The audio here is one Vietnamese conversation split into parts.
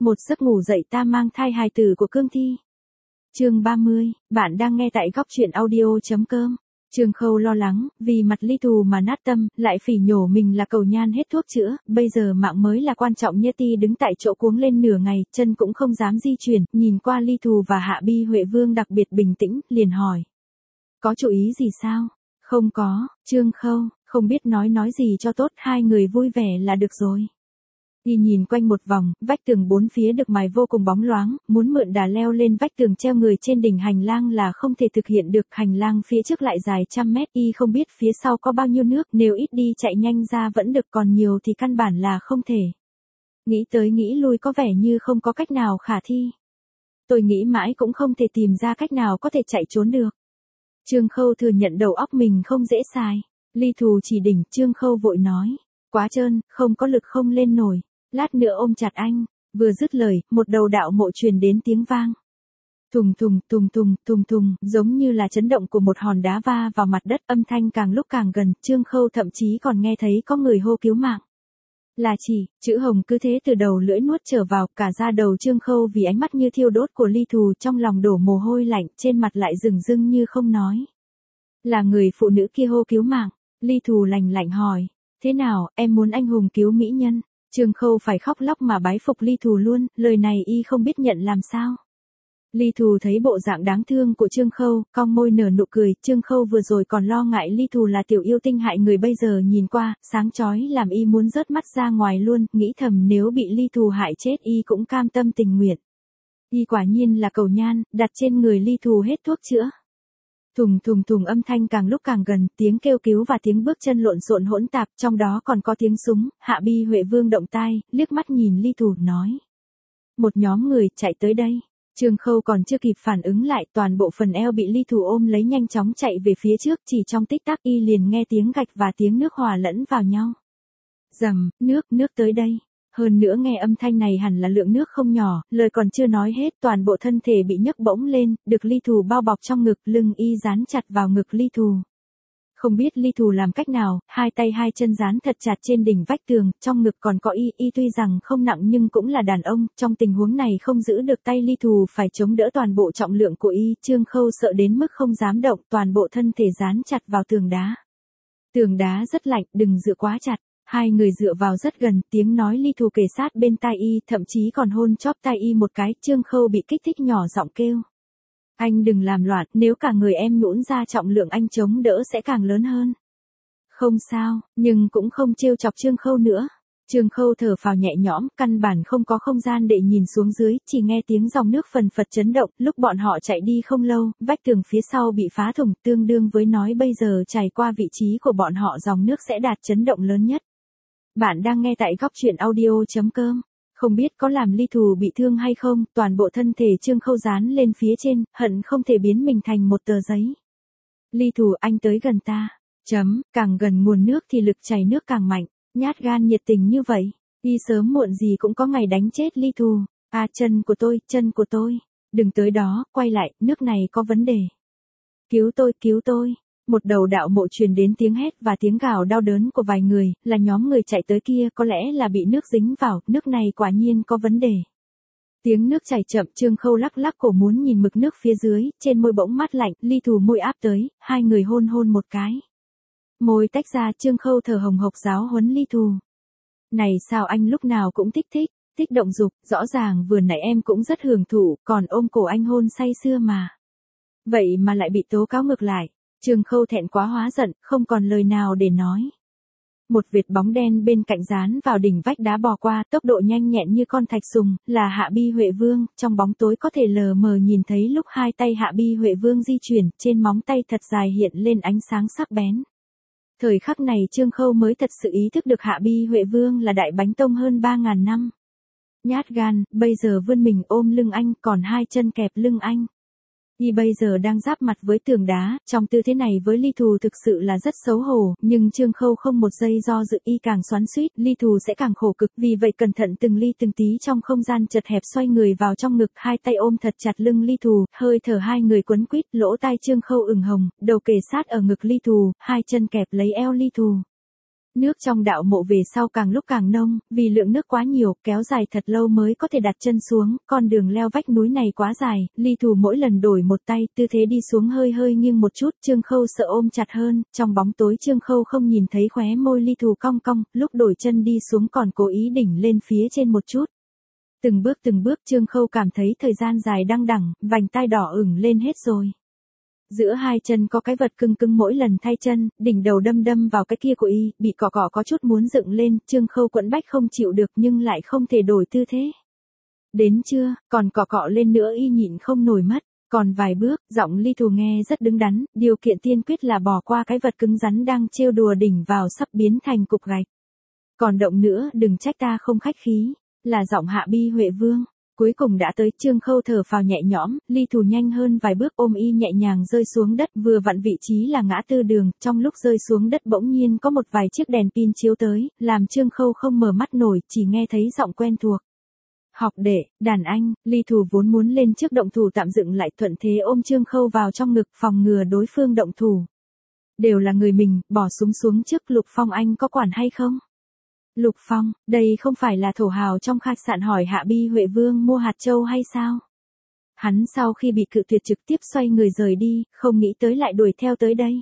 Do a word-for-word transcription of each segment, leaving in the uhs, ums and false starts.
một giấc ngủ dậy ta mang thai hài tử của Cương Thi. Chương ba mươi, bạn đang nghe tại góc truyện audio.com. Trương Khâu lo lắng, vì mặt Ly Thù mà nát tâm, lại phỉ nhổ mình là cầu nhan hết thuốc chữa, bây giờ mạng mới là quan trọng nhất. Ti đứng tại chỗ cuống lên nửa ngày, chân cũng không dám di chuyển, nhìn qua Ly Thù và Hạ Bi Huệ Vương đặc biệt bình tĩnh, liền hỏi. Có chú ý gì sao? Không có, Trương Khâu, không biết nói nói gì cho tốt, hai người vui vẻ là được rồi. Đi nhìn quanh một vòng, vách tường bốn phía được mài vô cùng bóng loáng, muốn mượn đà leo lên vách tường treo người trên đỉnh hành lang là không thể thực hiện được. Hành lang phía trước lại dài trăm mét, y không biết phía sau có bao nhiêu nước, nếu ít đi chạy nhanh ra vẫn được, còn nhiều thì căn bản là không thể. Nghĩ tới nghĩ lui có vẻ như không có cách nào khả thi. Tôi nghĩ mãi cũng không thể tìm ra cách nào có thể chạy trốn được. Trương Khâu thừa nhận đầu óc mình không dễ xài. Ly Thù chỉ đỉnh, Trương Khâu vội nói. Quá trơn, không có lực không lên nổi. Lát nữa ôm chặt anh. Vừa dứt lời, một đầu đạo mộ truyền đến tiếng vang. Thùng thùng, thùng thùng, thùng thùng, giống như là chấn động của một hòn đá va vào mặt đất, âm thanh càng lúc càng gần, Trương Khâu thậm chí còn nghe thấy có người hô cứu mạng. Là chỉ, chữ hồng cứ thế từ đầu lưỡi nuốt trở vào, cả da đầu Trương Khâu vì ánh mắt như thiêu đốt của Ly Thù, trong lòng đổ mồ hôi lạnh, trên mặt lại rừng rưng như không nói. Là người phụ nữ kia hô cứu mạng. Ly Thù lạnh lạnh hỏi. Thế nào, em muốn anh hùng cứu mỹ nhân? Trương Khâu phải khóc lóc mà bái phục Ly Thù luôn, lời này y không biết nhận làm sao. Ly Thù thấy bộ dạng đáng thương của Trương Khâu, cong môi nở nụ cười. Trương Khâu vừa rồi còn lo ngại Ly Thù là tiểu yêu tinh hại người, bây giờ nhìn qua, sáng chói làm y muốn rớt mắt ra ngoài luôn, nghĩ thầm nếu bị Ly Thù hại chết y cũng cam tâm tình nguyện. Y quả nhiên là cầu nhan, đặt trên người Ly Thù hết thuốc chữa. Thùng thùng thùng, âm thanh càng lúc càng gần, tiếng kêu cứu và tiếng bước chân lộn xộn hỗn tạp, trong đó còn có tiếng súng. Hạ Bi Huệ Vương động tai, liếc mắt nhìn Ly Thù nói. Một nhóm người chạy tới đây. Trương Khâu còn chưa kịp phản ứng lại, toàn bộ phần eo bị Ly Thù ôm lấy nhanh chóng chạy về phía trước, chỉ trong tích tắc y liền nghe tiếng gạch và tiếng nước hòa lẫn vào nhau. Rầm, nước, nước tới đây. Hơn nữa nghe âm thanh này hẳn là lượng nước không nhỏ, lời còn chưa nói hết, toàn bộ thân thể bị nhấc bỗng lên, được Ly Thù bao bọc trong ngực, lưng y dán chặt vào ngực Ly Thù. Không biết Ly Thù làm cách nào, hai tay hai chân dán thật chặt trên đỉnh vách tường, trong ngực còn có y, y tuy rằng không nặng nhưng cũng là đàn ông, trong tình huống này không giữ được tay Ly Thù phải chống đỡ toàn bộ trọng lượng của y. Trương Khâu sợ đến mức không dám động, toàn bộ thân thể dán chặt vào tường đá. Tường đá rất lạnh, đừng dựa quá chặt. Hai người dựa vào rất gần, tiếng nói Ly Thù kề sát bên tai y, thậm chí còn hôn chóp tai y một cái. Trương Khâu bị kích thích nhỏ giọng kêu. Anh đừng làm loạn, nếu cả người em nhũn ra trọng lượng anh chống đỡ sẽ càng lớn hơn. Không sao, nhưng cũng không trêu chọc Trương Khâu nữa. Trương Khâu thở phào nhẹ nhõm, căn bản không có không gian để nhìn xuống dưới, chỉ nghe tiếng dòng nước phần phật chấn động. Lúc bọn họ chạy đi không lâu, vách tường phía sau bị phá thủng, tương đương với nói bây giờ trải qua vị trí của bọn họ dòng nước sẽ đạt chấn động lớn nhất. Bạn đang nghe tại góc truyện audio.com. Không biết có làm Ly Thù bị thương hay không, toàn bộ thân thể Trương Khâu dán lên phía trên, hận không thể biến mình thành một tờ giấy. Ly Thù, anh tới gần ta. Chấm, càng gần nguồn nước thì lực chảy nước càng mạnh, nhát gan nhiệt tình như vậy, đi sớm muộn gì cũng có ngày đánh chết Ly Thù. À, chân của tôi, chân của tôi. Đừng tới đó, quay lại, nước này có vấn đề. Cứu tôi, cứu tôi. Một đầu đạo mộ truyền đến tiếng hét và tiếng gào đau đớn của vài người, là nhóm người chạy tới kia, có lẽ là bị nước dính vào, nước này quả nhiên có vấn đề. Tiếng nước chảy chậm, Trương Khâu lắc lắc cổ muốn nhìn mực nước phía dưới, trên môi bỗng mát lạnh, Ly Thù môi áp tới, hai người hôn hôn một cái. Môi tách ra, Trương Khâu thở hồng hộc giáo huấn Ly Thù. Này sao anh lúc nào cũng thích thích, thích động dục, rõ ràng vừa nãy em cũng rất hưởng thụ, còn ôm cổ anh hôn say sưa mà. Vậy mà lại bị tố cáo ngược lại. Trương Khâu thẹn quá hóa giận, không còn lời nào để nói. Một vệt bóng đen bên cạnh dán vào đỉnh vách đá bò qua, tốc độ nhanh nhẹn như con thạch sùng, là Hạ Bi Huệ Vương, trong bóng tối có thể lờ mờ nhìn thấy lúc hai tay Hạ Bi Huệ Vương di chuyển, trên móng tay thật dài hiện lên ánh sáng sắc bén. Thời khắc này Trương Khâu mới thật sự ý thức được Hạ Bi Huệ Vương là đại bánh tông hơn ba ngàn năm. Nhát gan, bây giờ vươn mình ôm lưng anh, còn hai chân kẹp lưng anh. Y bây giờ đang giáp mặt với tường đá, trong tư thế này với Ly Thù thực sự là rất xấu hổ, nhưng Trương Khâu không một giây do dự, y càng xoắn xuýt, Ly Thù sẽ càng khổ cực, vì vậy cẩn thận từng ly từng tí trong không gian chật hẹp xoay người vào trong ngực, hai tay ôm thật chặt lưng Ly Thù, hơi thở hai người quấn quýt, lỗ tai Trương Khâu ửng hồng, đầu kề sát ở ngực Ly Thù, hai chân kẹp lấy eo Ly Thù. Nước trong đạo mộ về sau càng lúc càng nông, vì lượng nước quá nhiều, kéo dài thật lâu mới có thể đặt chân xuống, con đường leo vách núi này quá dài, Ly Thù mỗi lần đổi một tay, tư thế đi xuống hơi hơi nghiêng một chút, Trương Khâu sợ ôm chặt hơn, trong bóng tối Trương Khâu không nhìn thấy khóe môi Ly Thù cong cong, lúc đổi chân đi xuống còn cố ý đỉnh lên phía trên một chút. Từng bước từng bước Trương Khâu cảm thấy thời gian dài đăng đẳng, vành tai đỏ ửng lên hết rồi. Giữa hai chân có cái vật cưng cưng mỗi lần thay chân, đỉnh đầu đâm đâm vào cái kia của y, bị cọ cọ có chút muốn dựng lên, Trương Khâu quẫn bách không chịu được nhưng lại không thể đổi tư thế. Đến chưa, còn cọ cọ lên nữa y nhịn không nổi mất, còn vài bước, giọng Ly Thù nghe rất đứng đắn, điều kiện tiên quyết là bỏ qua cái vật cứng rắn đang trêu đùa đỉnh vào sắp biến thành cục gạch. Còn động nữa đừng trách ta không khách khí, là giọng Hạ Bi Huệ Vương. Cuối cùng đã tới, Trương Khâu thở phào nhẹ nhõm, Ly Thù nhanh hơn vài bước ôm y nhẹ nhàng rơi xuống đất, vừa vặn vị trí là ngã tư đường, trong lúc rơi xuống đất bỗng nhiên có một vài chiếc đèn pin chiếu tới, làm Trương Khâu không mở mắt nổi, chỉ nghe thấy giọng quen thuộc. Học đệ, đàn anh, Ly Thù vốn muốn lên trước động thủ tạm dựng lại thuận thế ôm Trương Khâu vào trong ngực phòng ngừa đối phương động thủ. Đều là người mình, bỏ súng xuống trước, Lục Phong anh có quản hay không? Lục Phong, đây không phải là thổ hào trong khách sạn hỏi Hạ Bi Huệ Vương mua hạt châu hay sao? Hắn sau khi bị cự tuyệt trực tiếp xoay người rời đi, không nghĩ tới lại đuổi theo tới đây.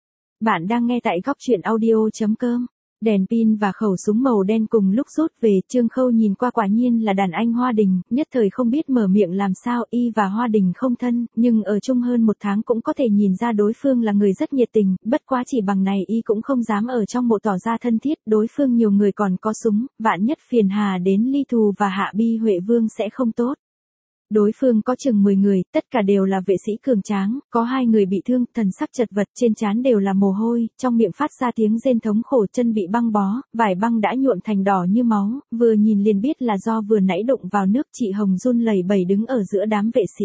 Bạn đang nghe tại góc truyện audio.com. Đèn pin và khẩu súng màu đen cùng lúc rút về, Trương Khâu nhìn qua quả nhiên là đàn anh Hoa Đình, nhất thời không biết mở miệng làm sao, y và Hoa Đình không thân, nhưng ở chung hơn một tháng cũng có thể nhìn ra đối phương là người rất nhiệt tình, bất quá chỉ bằng này y cũng không dám ở trong mộ tỏ ra thân thiết, đối phương nhiều người còn có súng, vạn nhất phiền hà đến Ly Thù và Hạ Bi Huệ Vương sẽ không tốt. Đối phương có chừng mười người, tất cả đều là vệ sĩ cường tráng, có hai người bị thương, thần sắc chật vật, trên trán đều là mồ hôi, trong miệng phát ra tiếng rên thống khổ, chân bị băng bó, vải băng đã nhuộm thành đỏ như máu, vừa nhìn liền biết là do vừa nãy đụng vào nước. Chị Hồng run lẩy bẩy đứng ở giữa đám vệ sĩ.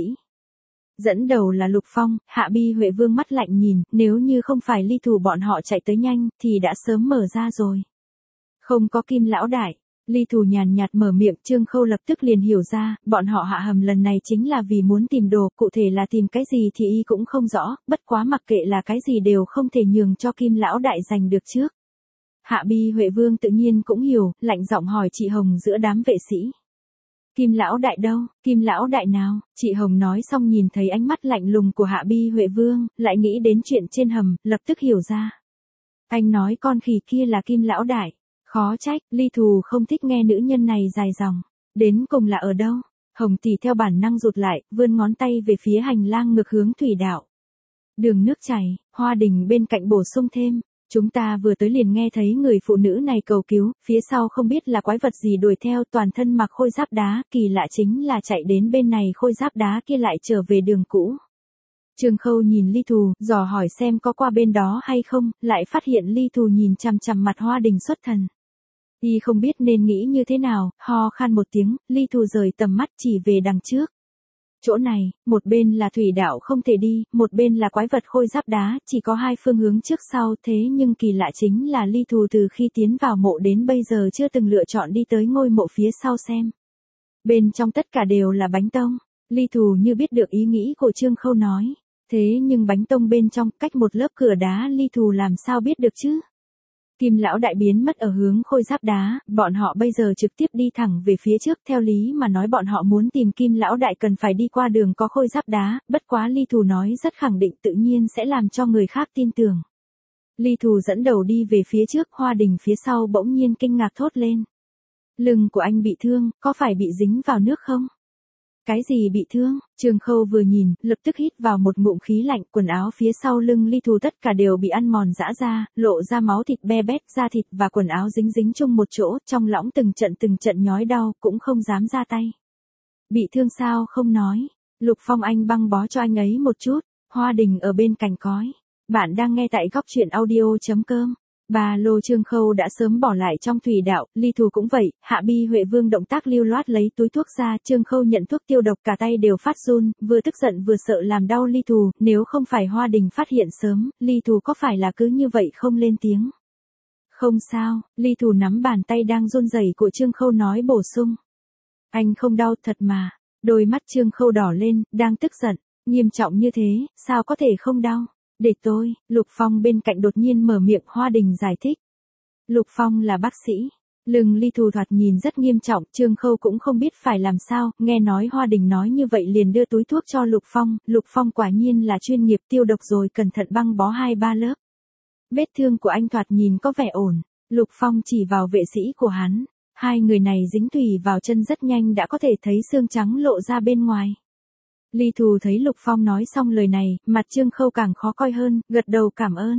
Dẫn đầu là Lục Phong, Hạ Bi Huệ Vương mắt lạnh nhìn, nếu như không phải Ly Thù bọn họ chạy tới nhanh, thì đã sớm mở ra rồi. Không có Kim lão đại. Ly Thù nhàn nhạt mở miệng, Trương Khâu lập tức liền hiểu ra, bọn họ hạ hầm lần này chính là vì muốn tìm đồ, cụ thể là tìm cái gì thì y cũng không rõ, bất quá mặc kệ là cái gì đều không thể nhường cho Kim lão đại giành được trước. Hạ Bi Huệ Vương tự nhiên cũng hiểu, lạnh giọng hỏi chị Hồng giữa đám vệ sĩ. Kim lão đại đâu, Kim lão đại nào? Chị Hồng nói xong nhìn thấy ánh mắt lạnh lùng của Hạ Bi Huệ Vương, lại nghĩ đến chuyện trên hầm, lập tức hiểu ra. Anh nói con khỉ kia là Kim lão đại. Khó trách, Ly Thù không thích nghe nữ nhân này dài dòng. Đến cùng là ở đâu? Hồng tỷ theo bản năng rụt lại, vươn ngón tay về phía hành lang ngược hướng thủy đạo. Đường nước chảy, Hoa Đình bên cạnh bổ sung thêm. Chúng ta vừa tới liền nghe thấy người phụ nữ này cầu cứu, phía sau không biết là quái vật gì đuổi theo, toàn thân mặc khôi giáp đá, kỳ lạ chính là chạy đến bên này khôi giáp đá kia lại trở về đường cũ. Trương Khâu nhìn Ly Thù, dò hỏi xem có qua bên đó hay không, lại phát hiện Ly Thù nhìn chằm chằm mặt Hoa Đình xuất thần. Y không biết nên nghĩ như thế nào, ho khan một tiếng, Ly Thù rời tầm mắt chỉ về đằng trước. Chỗ này, một bên là thủy đạo không thể đi, một bên là quái vật khôi giáp đá, chỉ có hai phương hướng trước sau, thế nhưng kỳ lạ chính là Ly Thù từ khi tiến vào mộ đến bây giờ chưa từng lựa chọn đi tới ngôi mộ phía sau xem. Bên trong tất cả đều là bánh tông, Ly Thù như biết được ý nghĩ của Trương Khâu nói, thế nhưng bánh tông bên trong cách một lớp cửa đá Ly Thù làm sao biết được chứ? Kim lão đại biến mất ở hướng khôi giáp đá, bọn họ bây giờ trực tiếp đi thẳng về phía trước, theo lý mà nói bọn họ muốn tìm Kim lão đại cần phải đi qua đường có khôi giáp đá, bất quá Ly Thù nói rất khẳng định tự nhiên sẽ làm cho người khác tin tưởng. Ly Thù dẫn đầu đi về phía trước, Hoa Đình phía sau bỗng nhiên kinh ngạc thốt lên. Lưng của anh bị thương, có phải bị dính vào nước không? Cái gì bị thương? Trương Khâu vừa nhìn, lập tức hít vào một ngụm khí lạnh, quần áo phía sau lưng Ly Thù tất cả đều bị ăn mòn rã ra, lộ ra máu thịt be bét, da thịt và quần áo dính dính chung một chỗ, trong lõng từng trận từng trận nhói đau, cũng không dám ra tay. Bị thương sao không nói? Lục Phong anh băng bó cho anh ấy một chút, Hoa Đình ở bên cạnh cói. Bạn đang nghe tại góc truyện audio.com. Ba lô Trương Khâu đã sớm bỏ lại trong thủy đạo, Ly Thù cũng vậy, Hạ Bi Huệ Vương động tác lưu loát lấy túi thuốc ra, Trương Khâu nhận thuốc tiêu độc cả tay đều phát run, vừa tức giận vừa sợ làm đau Ly Thù, nếu không phải Hoa Đình phát hiện sớm, Ly Thù có phải là cứ như vậy không lên tiếng. Không sao, Ly Thù nắm bàn tay đang run rẩy của Trương Khâu nói bổ sung. Anh không đau thật mà, đôi mắt Trương Khâu đỏ lên, đang tức giận, nghiêm trọng như thế, sao có thể không đau? Để tôi, Lục Phong bên cạnh đột nhiên mở miệng, Hoa Đình giải thích. Lục Phong là bác sĩ. Lưng Ly Thù thoạt nhìn rất nghiêm trọng, Trương Khâu cũng không biết phải làm sao, nghe nói Hoa Đình nói như vậy liền đưa túi thuốc cho Lục Phong, Lục Phong quả nhiên là chuyên nghiệp tiêu độc rồi cẩn thận băng bó hai ba lớp. Vết thương của anh thoạt nhìn có vẻ ổn, Lục Phong chỉ vào vệ sĩ của hắn, hai người này dính thủy vào chân rất nhanh đã có thể thấy xương trắng lộ ra bên ngoài. Ly Thù thấy Lục Phong nói xong lời này, mặt Trương Khâu càng khó coi hơn, gật đầu cảm ơn.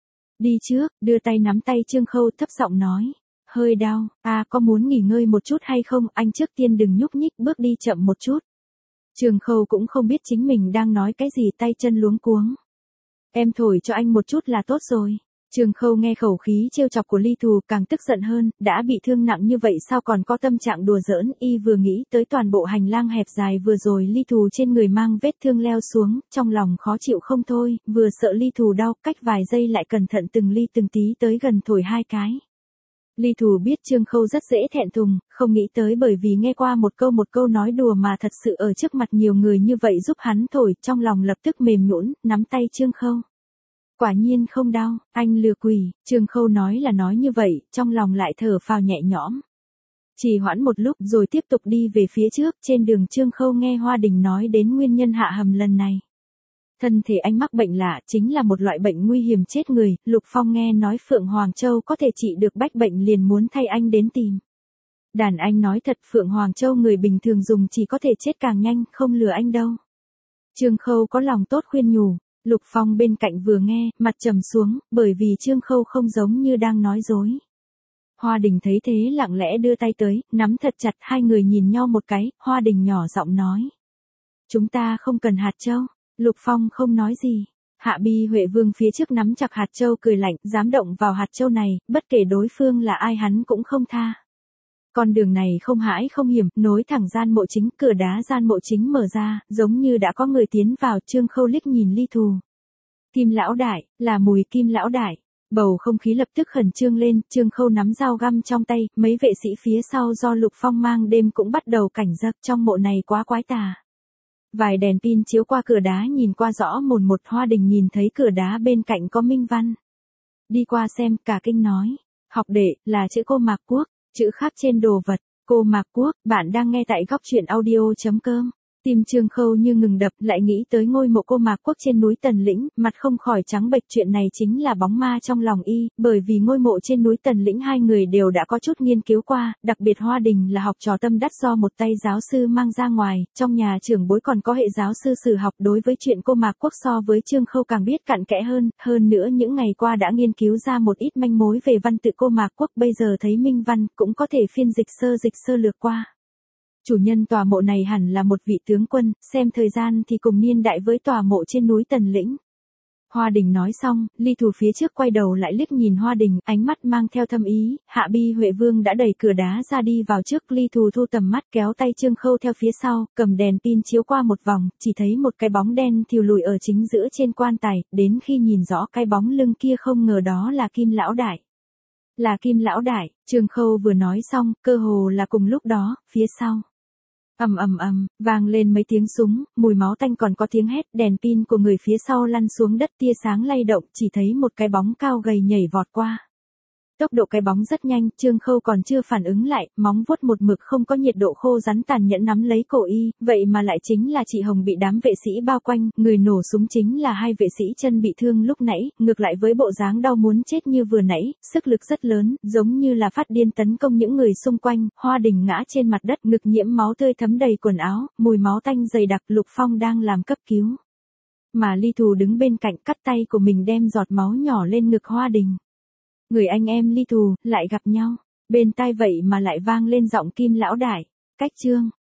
Đi trước, đưa tay nắm tay Trương Khâu thấp giọng nói. Hơi đau, à có muốn nghỉ ngơi một chút hay không, anh trước tiên đừng nhúc nhích, bước đi chậm một chút. Trương Khâu cũng không biết chính mình đang nói cái gì, tay chân luống cuống. Em thổi cho anh một chút là tốt rồi. Trương Khâu nghe khẩu khí trêu chọc của Ly Thù càng tức giận hơn, đã bị thương nặng như vậy sao còn có tâm trạng đùa giỡn, y vừa nghĩ tới toàn bộ hành lang hẹp dài vừa rồi Ly Thù trên người mang vết thương leo xuống, trong lòng khó chịu không thôi, vừa sợ Ly Thù đau, cách vài giây lại cẩn thận từng ly từng tí tới gần thổi hai cái. Ly Thù biết Trương Khâu rất dễ thẹn thùng, không nghĩ tới bởi vì nghe qua một câu một câu nói đùa mà thật sự ở trước mặt nhiều người như vậy giúp hắn thổi, trong lòng lập tức mềm nhũn, nắm tay Trương Khâu. Quả nhiên không đau, anh lừa quỷ, Trương Khâu nói là nói như vậy, trong lòng lại thở phào nhẹ nhõm. Chỉ hoãn một lúc rồi tiếp tục đi về phía trước, trên đường Trương Khâu nghe Hoa Đình nói đến nguyên nhân hạ hầm lần này. Thân thể anh mắc bệnh lạ, chính là một loại bệnh nguy hiểm chết người, Lục Phong nghe nói Phượng Hoàng Châu có thể trị được bách bệnh liền muốn thay anh đến tìm. Đàn anh nói thật Phượng Hoàng Châu người bình thường dùng chỉ có thể chết càng nhanh, không lừa anh đâu. Trương Khâu có lòng tốt khuyên nhủ, Lục Phong bên cạnh vừa nghe, mặt trầm xuống, bởi vì Trương Khâu không giống như đang nói dối. Hoa Đình thấy thế lặng lẽ đưa tay tới, nắm thật chặt, hai người nhìn nhau một cái, Hoa Đình nhỏ giọng nói. Chúng ta không cần hạt châu. Lục Phong không nói gì. Hạ Bi Huệ Vương phía trước nắm chặt hạt châu cười lạnh, dám động vào hạt châu này, bất kể đối phương là ai hắn cũng không tha. Con đường này không hãi không hiểm, nối thẳng gian mộ chính, cửa đá gian mộ chính mở ra, giống như đã có người tiến vào, Trương Khâu liếc nhìn Ly Thù. Kim lão đại, là mùi Kim lão đại. Bầu không khí lập tức khẩn trương lên, Trương Khâu nắm dao găm trong tay, mấy vệ sĩ phía sau do Lục Phong mang đêm cũng bắt đầu cảnh giác, trong mộ này quá quái tà. Vài đèn pin chiếu qua cửa đá nhìn qua rõ mồn một, Hoa Đình nhìn thấy cửa đá bên cạnh có minh văn. Đi qua xem, cả kinh nói. Học đệ, là chữ Cô Mạc Quốc, chữ khác trên đồ vật. Cô Mạc Quốc, bạn đang nghe tại góc truyện audio chấm com. Tim Trương Khâu như ngừng đập, lại nghĩ tới ngôi mộ Cô Mạc Quốc trên núi Tần Lĩnh, mặt không khỏi trắng bệch, chuyện này chính là bóng ma trong lòng y, bởi vì ngôi mộ trên núi Tần Lĩnh hai người đều đã có chút nghiên cứu qua, đặc biệt Hoa Đình là học trò tâm đắc do một tay giáo sư mang ra ngoài, trong nhà trưởng bối còn có hệ giáo sư sử học, đối với chuyện Cô Mạc Quốc so với Trương Khâu càng biết cặn kẽ hơn, hơn nữa những ngày qua đã nghiên cứu ra một ít manh mối về văn tự Cô Mạc Quốc, bây giờ thấy minh văn, cũng có thể phiên dịch sơ dịch sơ lược qua. Chủ nhân tòa mộ này hẳn là một vị tướng quân, xem thời gian thì cùng niên đại với tòa mộ trên núi Tần Lĩnh. Hoa Đình nói xong, Ly Thù phía trước quay đầu lại liếc nhìn Hoa Đình, ánh mắt mang theo thâm ý, Hạ Bi Huệ Vương đã đẩy cửa đá ra đi vào trước, Ly Thù thu tầm mắt kéo tay Trương Khâu theo phía sau, cầm đèn pin chiếu qua một vòng, chỉ thấy một cái bóng đen thìu lùi ở chính giữa trên quan tài, đến khi nhìn rõ cái bóng lưng kia không ngờ đó là Kim lão đại. Là Kim lão đại, Trương Khâu vừa nói xong, cơ hồ là cùng lúc đó, phía sau. Ầm ầm ầm, vang lên mấy tiếng súng, mùi máu tanh còn có tiếng hét, đèn pin của người phía sau lăn xuống đất, tia sáng lay động, chỉ thấy một cái bóng cao gầy nhảy vọt qua. Tốc độ cái bóng rất nhanh, Trương Khâu còn chưa phản ứng lại, móng vuốt một mực không có nhiệt độ khô rắn tàn nhẫn nắm lấy cổ y, vậy mà lại chính là chị Hồng bị đám vệ sĩ bao quanh, người nổ súng chính là hai vệ sĩ chân bị thương lúc nãy, ngược lại với bộ dáng đau muốn chết như vừa nãy, sức lực rất lớn, giống như là phát điên tấn công những người xung quanh, Hoa Đình ngã trên mặt đất, ngực nhiễm máu tươi thấm đầy quần áo, mùi máu tanh dày đặc, Lục Phong đang làm cấp cứu. Mà Ly Thù đứng bên cạnh cắt tay của mình đem giọt máu nhỏ lên ngực Hoa Đình. Người anh em Ly Thù, lại gặp nhau, bên tai vậy mà lại vang lên giọng Kim lão đại. Cách chương,